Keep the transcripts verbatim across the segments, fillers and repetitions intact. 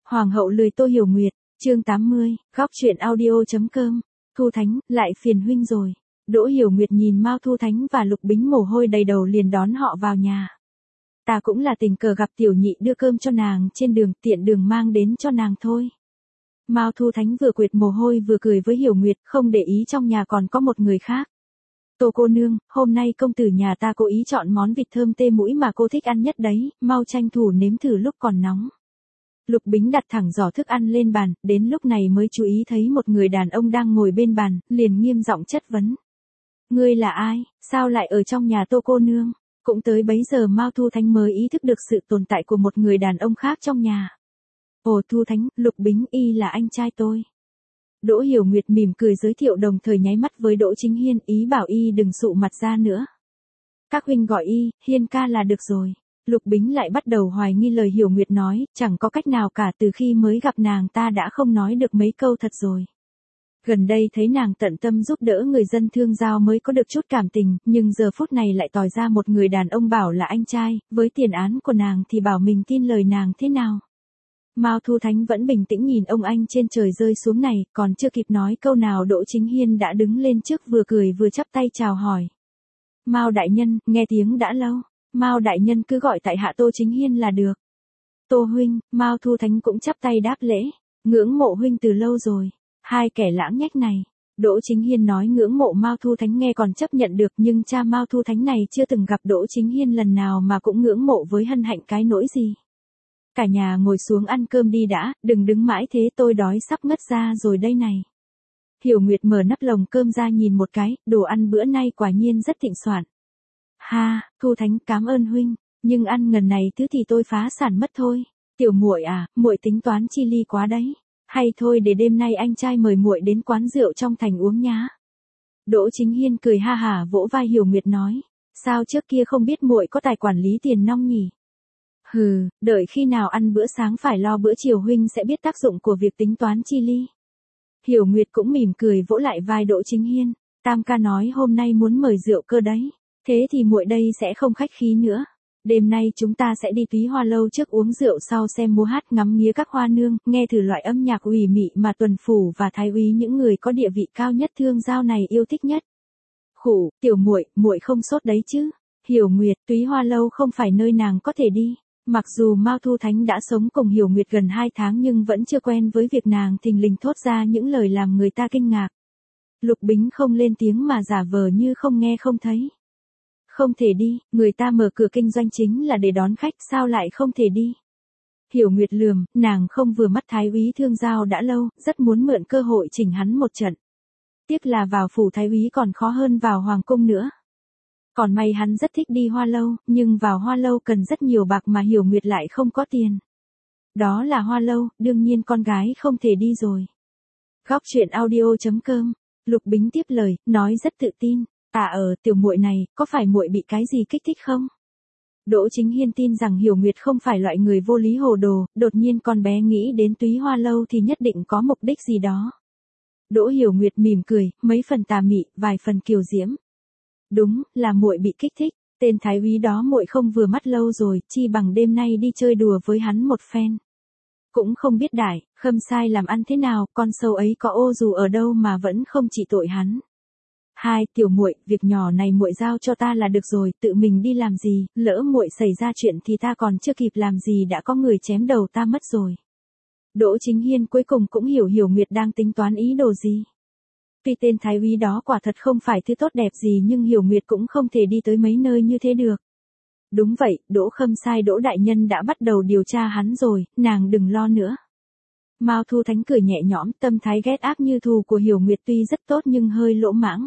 Hoàng hậu lười Tô Hiểu Nguyệt, chương tám mươi, góc truyện audio.com, Thu Thánh, lại phiền huynh rồi. Đỗ Hiểu Nguyệt nhìn Mao Thu Thánh và Lục Bính mồ hôi đầy đầu liền đón họ vào nhà. Ta cũng là tình cờ gặp tiểu nhị đưa cơm cho nàng trên đường, tiện đường mang đến cho nàng thôi. Mao Thu Thánh vừa quệt mồ hôi vừa cười với Hiểu Nguyệt, không để ý trong nhà còn có một người khác. Tô cô nương, hôm nay công tử nhà ta cố ý chọn món vịt thơm tê mũi mà cô thích ăn nhất đấy, mau tranh thủ nếm thử lúc còn nóng. Lục Bính đặt thẳng giỏ thức ăn lên bàn, đến lúc này mới chú ý thấy một người đàn ông đang ngồi bên bàn, liền nghiêm giọng chất vấn. Ngươi là ai, sao lại ở trong nhà Tô cô nương? Cũng tới bấy giờ Mao Thu Thánh mới ý thức được sự tồn tại của một người đàn ông khác trong nhà. Ồ Thu Thánh, Lục Bính y là anh trai tôi. Đỗ Hiểu Nguyệt mỉm cười giới thiệu đồng thời nháy mắt với Đỗ Chính Hiên, ý bảo y đừng sụ mặt ra nữa. Các huynh gọi y, Hiên ca là được rồi. Lục Bính lại bắt đầu hoài nghi lời Hiểu Nguyệt nói, chẳng có cách nào cả, từ khi mới gặp nàng ta đã không nói được mấy câu thật rồi. Gần đây thấy nàng tận tâm giúp đỡ người dân Thương Giao mới có được chút cảm tình, nhưng giờ phút này lại tòi ra một người đàn ông bảo là anh trai, với tiền án của nàng thì bảo mình tin lời nàng thế nào. Mao Thu Thánh vẫn bình tĩnh nhìn ông anh trên trời rơi xuống này, còn chưa kịp nói câu nào Đỗ Chính Hiên đã đứng lên trước vừa cười vừa chắp tay chào hỏi. Mao đại nhân, nghe tiếng đã lâu. Mao đại nhân cứ gọi tại hạ Tô Chính Hiên là được. Tô huynh, Mao Thu Thánh cũng chắp tay đáp lễ. Ngưỡng mộ huynh từ lâu rồi. Hai kẻ lãng nhách này. Đỗ Chính Hiên nói ngưỡng mộ Mao Thu Thánh nghe còn chấp nhận được, nhưng cha Mao Thu Thánh này chưa từng gặp Đỗ Chính Hiên lần nào mà cũng ngưỡng mộ với hân hạnh cái nỗi gì. Cả nhà ngồi xuống ăn cơm đi đã, đừng đứng mãi thế, tôi đói sắp ngất ra rồi đây này. Hiểu Nguyệt mở nắp lồng cơm ra nhìn một cái, đồ ăn bữa nay quả nhiên rất thịnh soạn. Ha, Thu Thánh cảm ơn huynh, nhưng ăn ngần này thứ thì tôi phá sản mất thôi. Tiểu muội à, muội tính toán chi ly quá đấy. Hay thôi để đêm nay anh trai mời muội đến quán rượu trong thành uống nhá. Đỗ Chính Hiên cười ha hả vỗ vai Hiểu Nguyệt nói, sao trước kia không biết muội có tài quản lý tiền nong nhỉ? Hừ, đợi khi nào ăn bữa sáng phải lo bữa chiều huynh sẽ biết tác dụng của việc tính toán chi ly. Hiểu Nguyệt cũng mỉm cười vỗ lại vai Đỗ Chính Hiên, Tam ca nói hôm nay muốn mời rượu cơ đấy, thế thì muội đây sẽ không khách khí nữa. Đêm nay chúng ta sẽ đi Túy Hoa lâu trước uống rượu sau xem múa hát ngắm nghía các hoa nương, nghe thử loại âm nhạc ủy mị mà tuần phủ và thái úy những người có địa vị cao nhất Thương Giao này yêu thích nhất. Khủ, tiểu muội, muội không sốt đấy chứ? Hiểu Nguyệt, Túy Hoa lâu không phải nơi nàng có thể đi. Mặc dù Mao Thu Thánh đã sống cùng Hiểu Nguyệt gần hai tháng nhưng vẫn chưa quen với việc nàng thình lình thốt ra những lời làm người ta kinh ngạc. Lục Bính không lên tiếng mà giả vờ như không nghe không thấy. Không thể đi, người ta mở cửa kinh doanh chính là để đón khách, sao lại không thể đi? Hiểu Nguyệt lườm, nàng không vừa mắt thái úy Thương Giao đã lâu, rất muốn mượn cơ hội chỉnh hắn một trận. Tiếc là vào phủ thái úy còn khó hơn vào hoàng cung nữa. Còn may hắn rất thích đi Hoa lâu, nhưng vào Hoa lâu cần rất nhiều bạc mà Hiểu Nguyệt lại không có tiền. Đó là Hoa lâu, đương nhiên con gái không thể đi rồi. Góc truyện audio.com, Lục Bính tiếp lời, nói rất tự tin. À ờ, tiểu muội này, có phải muội bị cái gì kích thích không? Đỗ Chính Hiên tin rằng Hiểu Nguyệt không phải loại người vô lý hồ đồ, đột nhiên con bé nghĩ đến Túy Hoa lâu thì nhất định có mục đích gì đó. Đỗ Hiểu Nguyệt mỉm cười, mấy phần tà mị, vài phần kiều diễm. Đúng, là muội bị kích thích, tên thái úy đó muội không vừa mắt lâu rồi, chi bằng đêm nay đi chơi đùa với hắn một phen. Cũng không biết Đại, Khâm Sai làm ăn thế nào, con sâu ấy có ô dù ở đâu mà vẫn không trị tội hắn. Hai, tiểu muội, việc nhỏ này muội giao cho ta là được rồi, tự mình đi làm gì, lỡ muội xảy ra chuyện thì ta còn chưa kịp làm gì đã có người chém đầu ta mất rồi. Đỗ Chính Hiên cuối cùng cũng hiểu Hiểu Nguyệt đang tính toán ý đồ gì. Tuy tên thái úy đó quả thật không phải thứ tốt đẹp gì nhưng Hiểu Nguyệt cũng không thể đi tới mấy nơi như thế được. Đúng vậy, Đỗ Khâm Sai Đỗ đại nhân đã bắt đầu điều tra hắn rồi, nàng đừng lo nữa. Mao Thu Thánh cười nhẹ nhõm, tâm thái ghét ác như thù của Hiểu Nguyệt tuy rất tốt nhưng hơi lỗ mãng.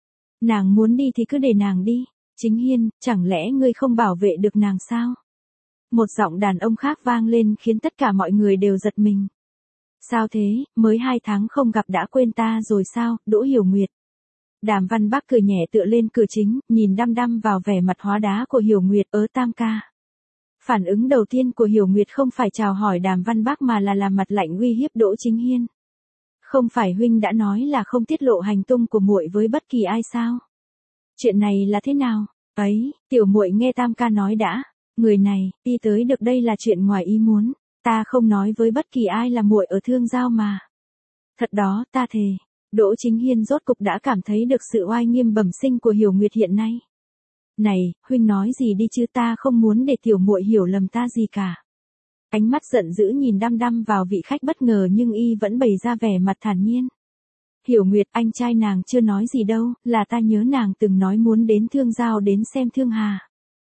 Nàng muốn đi thì cứ để nàng đi. Chính Hiên, chẳng lẽ ngươi không bảo vệ được nàng sao? Một giọng đàn ông khác vang lên khiến tất cả mọi người đều giật mình. Sao thế, mới hai tháng không gặp đã quên ta rồi sao, Đỗ Hiểu Nguyệt? Đàm Văn Bắc cười nhẹ tựa lên cửa chính, nhìn đăm đăm vào vẻ mặt hóa đá của Hiểu Nguyệt, ớ Tam ca. Phản ứng đầu tiên của Hiểu Nguyệt không phải chào hỏi Đàm Văn Bắc mà là làm mặt lạnh uy hiếp Đỗ Chính Hiên. Không phải huynh đã nói là không tiết lộ hành tung của muội với bất kỳ ai sao? Chuyện này là thế nào? Ấy, tiểu muội nghe Tam ca nói đã, người này đi tới được đây là chuyện ngoài ý muốn. Ta không nói với bất kỳ ai là muội ở Thương Giao mà. Thật đó, ta thề. Đỗ Chính Hiên rốt cục đã cảm thấy được sự oai nghiêm bẩm sinh của Hiểu Nguyệt hiện nay. Này, huynh nói gì đi chứ, ta không muốn để tiểu muội hiểu lầm ta gì cả. Ánh mắt giận dữ nhìn đăm đăm vào vị khách bất ngờ nhưng y vẫn bày ra vẻ mặt thản nhiên. Hiểu Nguyệt, anh trai nàng chưa nói gì đâu, là ta nhớ nàng từng nói muốn đến Thương Giao đến xem Thương Hà.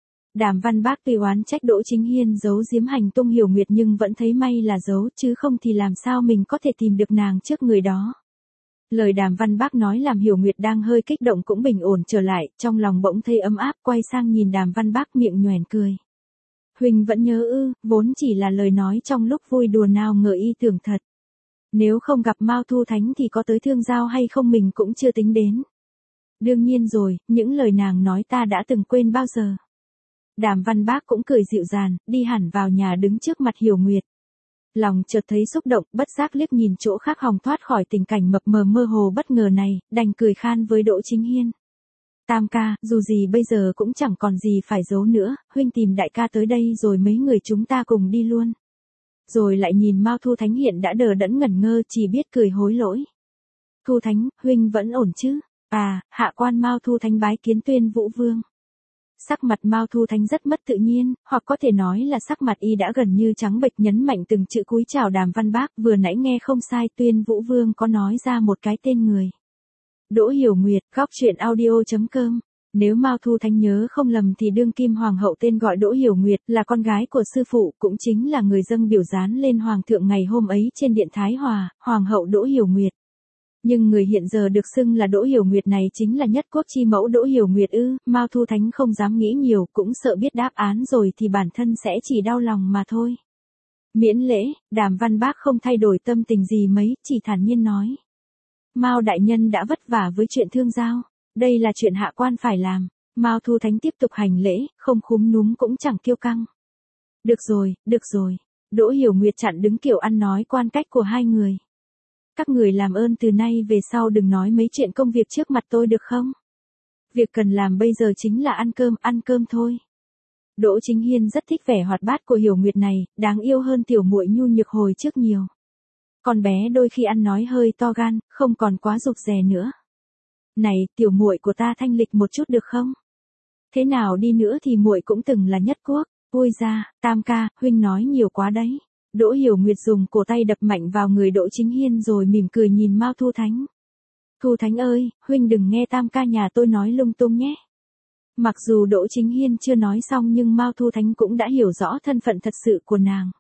Đàm Văn Bác tuy oán trách Đỗ Chính Hiên giấu giếm hành tung Hiểu Nguyệt nhưng vẫn thấy may là giấu, chứ không thì làm sao mình có thể tìm được nàng trước người đó. Lời Đàm Văn Bác nói làm Hiểu Nguyệt đang hơi kích động cũng bình ổn trở lại, trong lòng bỗng thấy ấm áp, quay sang nhìn Đàm Văn Bác miệng nhoẻn cười. Huynh vẫn nhớ ư? Vốn chỉ là lời nói trong lúc vui đùa nào ngờ y tưởng thật. Nếu không gặp Mao Thu Thánh thì có tới Thương Giao hay không mình cũng chưa tính đến. Đương nhiên rồi, những lời nàng nói ta đã từng quên bao giờ. Đàm Văn Bác cũng cười dịu dàng, đi hẳn vào nhà đứng trước mặt Hiểu Nguyệt. Lòng chợt thấy xúc động, bất giác liếc nhìn chỗ khác hòng thoát khỏi tình cảnh mập mờ mơ hồ bất ngờ này, đành cười khan với Đỗ Chính Hiên. Tam ca, dù gì bây giờ cũng chẳng còn gì phải giấu nữa, huynh tìm đại ca tới đây rồi mấy người chúng ta cùng đi luôn. Rồi lại nhìn Mao Thu Thánh hiện đã đờ đẫn ngẩn ngơ chỉ biết cười hối lỗi. Thu Thánh, huynh vẫn ổn chứ? À, hạ quan Mao Thu Thánh bái kiến Tuyên Vũ Vương. Sắc mặt Mao Thu Thánh rất mất tự nhiên, hoặc có thể nói là sắc mặt y đã gần như trắng bệch, nhấn mạnh từng chữ cúi chào Đàm Văn Bác, vừa nãy nghe không sai, Tuyên Vũ Vương có nói ra một cái tên người. Đỗ Hiểu Nguyệt, góc truyện audio chấm com. Nếu Mao Thu Thánh nhớ không lầm thì đương kim hoàng hậu tên gọi Đỗ Hiểu Nguyệt là con gái của sư phụ, cũng chính là người dâng biểu gián lên hoàng thượng ngày hôm ấy trên điện Thái Hòa, hoàng hậu Đỗ Hiểu Nguyệt. Nhưng người hiện giờ được xưng là Đỗ Hiểu Nguyệt này chính là nhất quốc chi mẫu Đỗ Hiểu Nguyệt ư? Mao Thu Thánh không dám nghĩ nhiều, cũng sợ biết đáp án rồi thì bản thân sẽ chỉ đau lòng mà thôi. Miễn lễ, Đàm Văn Bác không thay đổi tâm tình gì mấy, chỉ thản nhiên nói. Mao đại nhân đã vất vả với chuyện Thương Giao, đây là chuyện hạ quan phải làm. Mao Thu Thánh tiếp tục hành lễ, không khúm núm cũng chẳng kiêu căng. Được rồi, được rồi. Đỗ Hiểu Nguyệt chặn đứng kiểu ăn nói quan cách của hai người. Các người làm ơn từ nay về sau đừng nói mấy chuyện công việc trước mặt tôi được không? Việc cần làm bây giờ chính là ăn cơm, ăn cơm thôi. Đỗ Chính Hiên rất thích vẻ hoạt bát của Hiểu Nguyệt này, đáng yêu hơn tiểu muội nhu nhược hồi trước nhiều. Con bé đôi khi ăn nói hơi to gan, không còn quá rụt rè nữa. Này, tiểu muội của ta thanh lịch một chút được không? Thế nào đi nữa thì muội cũng từng là nhất quốc. Ôi ra, Tam ca, huynh nói nhiều quá đấy. Đỗ Hiểu Nguyệt dùng cổ tay đập mạnh vào người Đỗ Chính Hiên rồi mỉm cười nhìn Mao Thu Thánh. Thu Thánh ơi, huynh đừng nghe Tam ca nhà tôi nói lung tung nhé. Mặc dù Đỗ Chính Hiên chưa nói xong nhưng Mao Thu Thánh cũng đã hiểu rõ thân phận thật sự của nàng.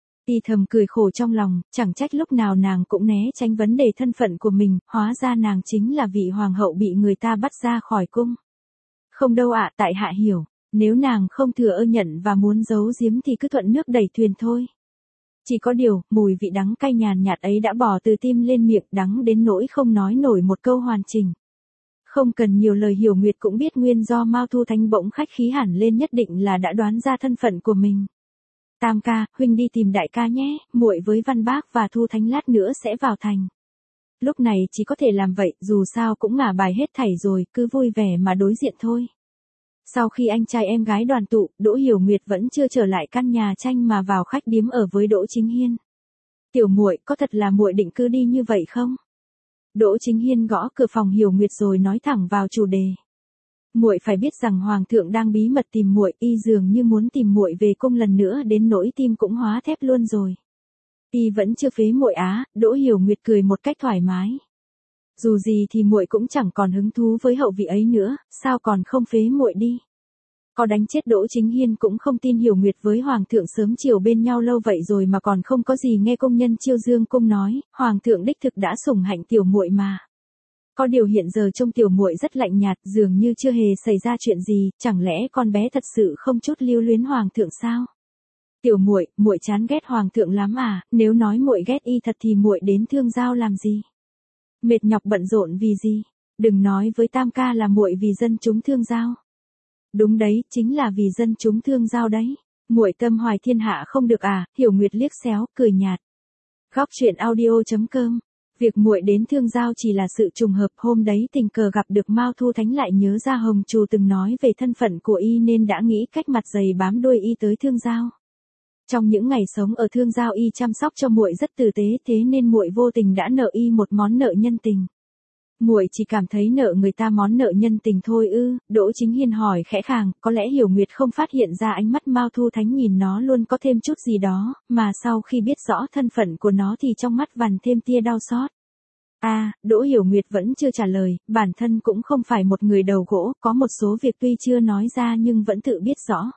Y thầm cười khổ trong lòng, chẳng trách lúc nào nàng cũng né tránh vấn đề thân phận của mình, hóa ra nàng chính là vị hoàng hậu bị người ta bắt ra khỏi cung. Không đâu ạ, tại hạ hiểu, nếu nàng không thừa ơ nhận và muốn giấu giếm thì cứ thuận nước đẩy thuyền thôi. Chỉ có điều, mùi vị đắng cay nhàn nhạt ấy đã bỏ từ tim lên miệng, đắng đến nỗi không nói nổi một câu hoàn chỉnh. Không cần nhiều lời, Hiểu Nguyệt cũng biết nguyên do Mao Thu Thánh bỗng khách khí hẳn lên nhất định là đã đoán ra thân phận của mình. Tam ca, huynh đi tìm đại ca nhé, muội với Văn Bác và Thu Thánh lát nữa sẽ vào thành. Lúc này chỉ có thể làm vậy, dù sao cũng ngả bài hết thảy rồi, cứ vui vẻ mà đối diện thôi. Sau khi anh trai em gái đoàn tụ, Đỗ Hiểu Nguyệt vẫn chưa trở lại căn nhà tranh mà vào khách điếm ở với Đỗ Chính Hiên. Tiểu muội, có thật là muội định cứ đi như vậy không? Đỗ Chính Hiên gõ cửa phòng Hiểu Nguyệt rồi nói thẳng vào chủ đề. Muội phải biết rằng hoàng thượng đang bí mật tìm muội, y dường như muốn tìm muội về cung lần nữa đến nỗi tim cũng hóa thép luôn rồi. Y vẫn chưa phế muội á? Đỗ Hiểu Nguyệt cười một cách thoải mái. Dù gì thì muội cũng chẳng còn hứng thú với hậu vị ấy nữa, sao còn không phế muội đi? Có đánh chết Đỗ Chính Hiên cũng không tin Hiểu Nguyệt với hoàng thượng sớm chiều bên nhau lâu vậy rồi mà còn không có gì nghe công nhân Chiêu Dương cung nói, hoàng thượng đích thực đã sủng hạnh tiểu muội mà. Có điều hiện giờ trông tiểu muội rất lạnh nhạt, dường như chưa hề xảy ra chuyện gì, chẳng lẽ con bé thật sự không chút lưu luyến hoàng thượng sao? Tiểu muội, muội chán ghét hoàng thượng lắm à? Nếu nói muội ghét y thật thì muội đến Thương Giao làm gì? Mệt nhọc bận rộn vì gì? Đừng nói với Tam ca là muội vì dân chúng Thương Giao. Đúng đấy, chính là vì dân chúng Thương Giao đấy. Muội tâm hoài thiên hạ không được à? Hiểu Nguyệt liếc xéo, cười nhạt. Góc truyện audio chấm com. Việc muội đến Thương Giao chỉ là sự trùng hợp, hôm đấy tình cờ gặp được Mao Thu Thánh lại nhớ ra Hồng Trù từng nói về thân phận của y nên đã nghĩ cách mặt dày bám đuôi y tới Thương Giao. Trong những ngày sống ở Thương Giao y chăm sóc cho muội rất tử tế, thế nên muội vô tình đã nợ y một món nợ nhân tình. Muội chỉ cảm thấy nợ người ta món nợ nhân tình thôi ư? Đỗ Chính Hiên hỏi khẽ khàng, có lẽ Hiểu Nguyệt không phát hiện ra ánh mắt Mao Thu Thánh nhìn nó luôn có thêm chút gì đó, mà sau khi biết rõ thân phận của nó thì trong mắt vằn thêm tia đau xót. A, à, Đỗ Hiểu Nguyệt vẫn chưa trả lời, bản thân cũng không phải một người đầu gỗ, có một số việc tuy chưa nói ra nhưng vẫn tự biết rõ.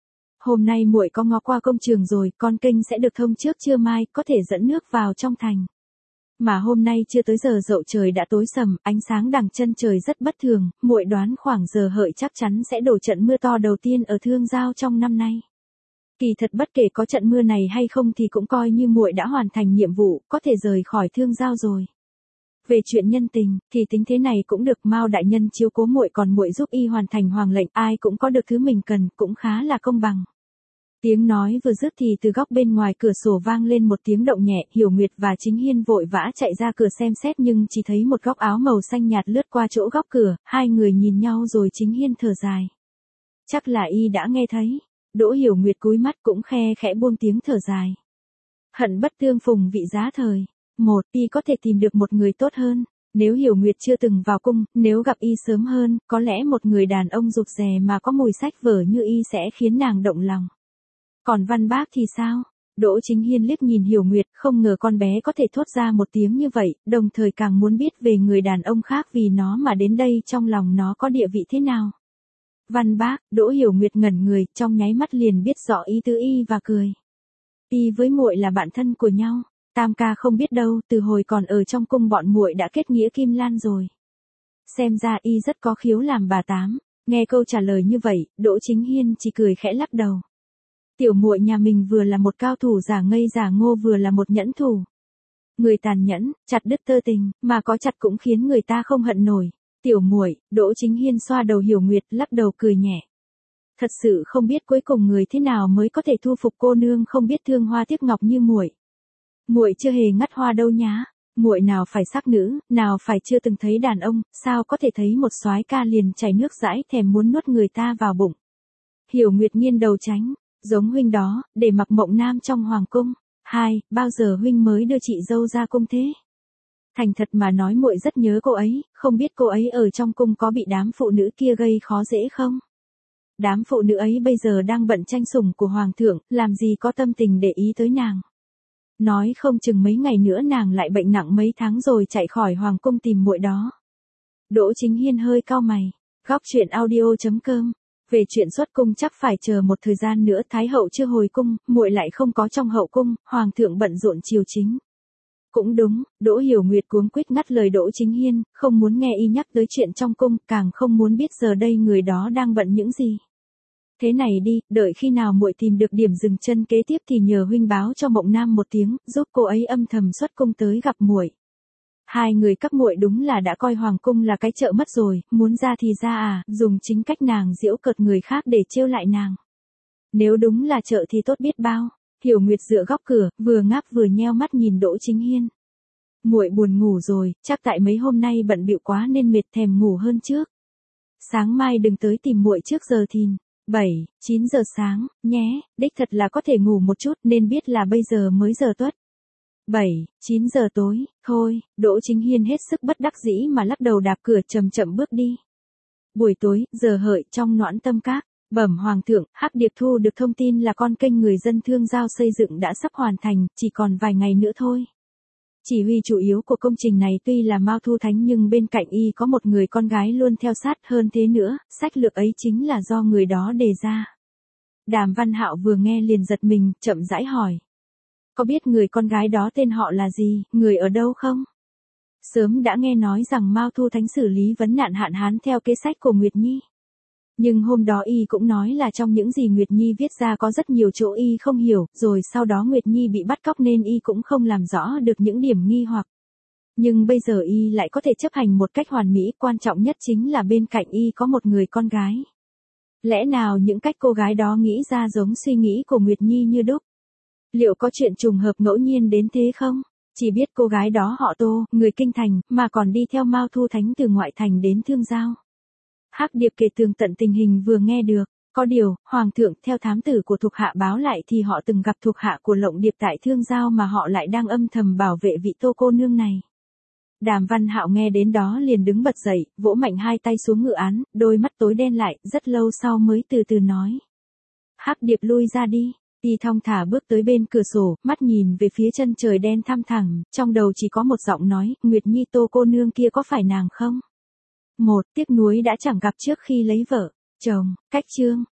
Hôm nay muội có ngó qua công trường rồi, con kênh sẽ được thông trước trưa mai, có thể dẫn nước vào trong thành. Mà hôm nay chưa tới giờ dậu trời đã tối sầm, ánh sáng đằng chân trời rất bất thường, muội đoán khoảng giờ hợi chắc chắn sẽ đổ trận mưa to đầu tiên ở Thương Giao trong năm nay. Kỳ thật bất kể có trận mưa này hay không thì cũng coi như muội đã hoàn thành nhiệm vụ, có thể rời khỏi Thương Giao rồi. Về chuyện nhân tình, thì tính thế này cũng được, Mao đại nhân chiếu cố muội còn muội giúp y hoàn thành hoàng lệnh, ai cũng có được thứ mình cần, cũng khá là công bằng. Tiếng nói vừa dứt thì từ góc bên ngoài cửa sổ vang lên một tiếng động nhẹ, Hiểu Nguyệt và Chính Hiên vội vã chạy ra cửa xem xét nhưng chỉ thấy một góc áo màu xanh nhạt lướt qua chỗ góc cửa, hai người nhìn nhau rồi Chính Hiên thở dài. Chắc là y đã nghe thấy. Đỗ Hiểu Nguyệt cúi mắt cũng khe khẽ buông tiếng thở dài. Hận bất tương phùng vị giá thời. Một, y có thể tìm được một người tốt hơn. Nếu Hiểu Nguyệt chưa từng vào cung, nếu gặp y sớm hơn, có lẽ một người đàn ông rụt rè mà có mùi sách vở như y sẽ khiến nàng động lòng. Còn Văn Bác thì sao? Đỗ Chính Hiên liếc nhìn Hiểu Nguyệt, không ngờ con bé có thể thốt ra một tiếng như vậy, đồng thời càng muốn biết về người đàn ông khác vì nó mà đến đây trong lòng nó có địa vị thế nào. Văn Bác, Đỗ Hiểu Nguyệt ngẩn người, trong nháy mắt liền biết rõ ý tứ y và cười. Y với muội là bạn thân của nhau. Tam ca không biết đâu, từ hồi còn ở trong cung bọn muội đã kết nghĩa kim lan rồi. Xem ra y rất có khiếu làm bà tám. Nghe câu trả lời như vậy, Đỗ Chính Hiên chỉ cười khẽ lắc đầu. Tiểu muội nhà mình vừa là một cao thủ giả ngây giả ngô vừa là một nhẫn thủ. Người tàn nhẫn, chặt đứt tơ tình, mà có chặt cũng khiến người ta không hận nổi. Tiểu muội, Đỗ Chính Hiên xoa đầu Hiểu Nguyệt, lắc đầu cười nhẹ. Thật sự không biết cuối cùng người thế nào mới có thể thu phục cô nương không biết thương hoa tiếc ngọc như muội. Muội chưa hề ngắt hoa đâu nhá. Muội nào phải sắc nữ, nào phải chưa từng thấy đàn ông, sao có thể thấy một soái ca liền chảy nước dãi thèm muốn nuốt người ta vào bụng. Hiểu Nguyệt nghiêng đầu tránh. Giống huynh đó, để mặc Mộng Nam trong hoàng cung. Hai, bao giờ huynh mới đưa chị dâu ra cung thế? Thành thật mà nói muội rất nhớ cô ấy, không biết cô ấy ở trong cung có bị đám phụ nữ kia gây khó dễ không? Đám phụ nữ ấy bây giờ đang bận tranh sủng của hoàng thượng, làm gì có tâm tình để ý tới nàng. Nói không chừng mấy ngày nữa nàng lại bệnh nặng mấy tháng rồi chạy khỏi hoàng cung tìm muội đó. Đỗ Chính Hiên hơi cau mày. Góc truyện audio chấm com. Về chuyện xuất cung chắc phải chờ một thời gian nữa, Thái hậu chưa hồi cung, muội lại không có trong hậu cung, hoàng thượng bận rộn triều chính. Cũng đúng, Đỗ Hiểu Nguyệt cuống quýt ngắt lời Đỗ Chính Hiên, không muốn nghe y nhắc tới chuyện trong cung, càng không muốn biết giờ đây người đó đang bận những gì. Thế này đi, đợi khi nào muội tìm được điểm dừng chân kế tiếp thì nhờ huynh báo cho Mộng Nam một tiếng, giúp cô ấy âm thầm xuất cung tới gặp muội. Hai người các muội đúng là đã coi hoàng cung là cái chợ mất rồi, muốn ra thì ra à, dùng chính cách nàng giễu cợt người khác để trêu lại nàng. Nếu đúng là chợ thì tốt biết bao. Hiểu Nguyệt dựa góc cửa, vừa ngáp vừa nheo mắt nhìn Đỗ Chính Hiên. Muội buồn ngủ rồi, chắc tại mấy hôm nay bận bịu quá nên mệt thèm ngủ hơn trước. Sáng mai đừng tới tìm muội trước giờ thìn. bảy, chín giờ sáng, nhé, đích thật là có thể ngủ một chút nên biết là bây giờ mới giờ tuất. bảy, chín giờ tối, thôi, Đỗ Chính Hiên hết sức bất đắc dĩ mà lắc đầu đạp cửa chậm chậm bước đi. Buổi tối, giờ hợi trong Noãn Tâm Các, bẩm hoàng thượng, Hắc Điệp thu được thông tin là con kênh người dân Thương Giao xây dựng đã sắp hoàn thành, chỉ còn vài ngày nữa thôi. Chỉ huy chủ yếu của công trình này tuy là Mao Thu Thánh nhưng bên cạnh y có một người con gái luôn theo sát, hơn thế nữa, sách lược ấy chính là do người đó đề ra. Đàm Văn Hạo vừa nghe liền giật mình, chậm rãi hỏi. Có biết người con gái đó tên họ là gì, người ở đâu không? Sớm đã nghe nói rằng Mao Thu Thánh xử lý vấn nạn hạn hán theo kế sách của Nguyệt Nhi. Nhưng hôm đó y cũng nói là trong những gì Nguyệt Nhi viết ra có rất nhiều chỗ y không hiểu, rồi sau đó Nguyệt Nhi bị bắt cóc nên y cũng không làm rõ được những điểm nghi hoặc. Nhưng bây giờ y lại có thể chấp hành một cách hoàn mỹ, quan trọng nhất chính là bên cạnh y có một người con gái. Lẽ nào những cách cô gái đó nghĩ ra giống suy nghĩ của Nguyệt Nhi như đúc? Liệu có chuyện trùng hợp ngẫu nhiên đến thế không? Chỉ biết cô gái đó họ Tô, người kinh thành, mà còn đi theo Mao Thu Thánh từ ngoại thành đến Thương Giao. Hắc Điệp kể tường tận tình hình vừa nghe được, Có điều, Hoàng thượng theo thám tử của thuộc hạ báo lại thì họ từng gặp thuộc hạ của Lộng Điệp tại Thương Giao mà họ lại đang âm thầm bảo vệ vị Tô cô nương này. Đàm Văn Hạo nghe đến đó liền đứng bật dậy, vỗ mạnh hai tay xuống ngự án, đôi mắt tối đen lại, rất lâu sau mới từ từ nói. Hắc Điệp lui ra đi. Y thong thả bước tới bên cửa sổ, mắt nhìn về phía chân trời đen thăm thẳm, trong đầu chỉ có một giọng nói, Nguyệt Nhi Tô cô nương kia có phải nàng không? Một, tiếc nuối đã chẳng gặp trước khi lấy vợ, chồng, cách chương.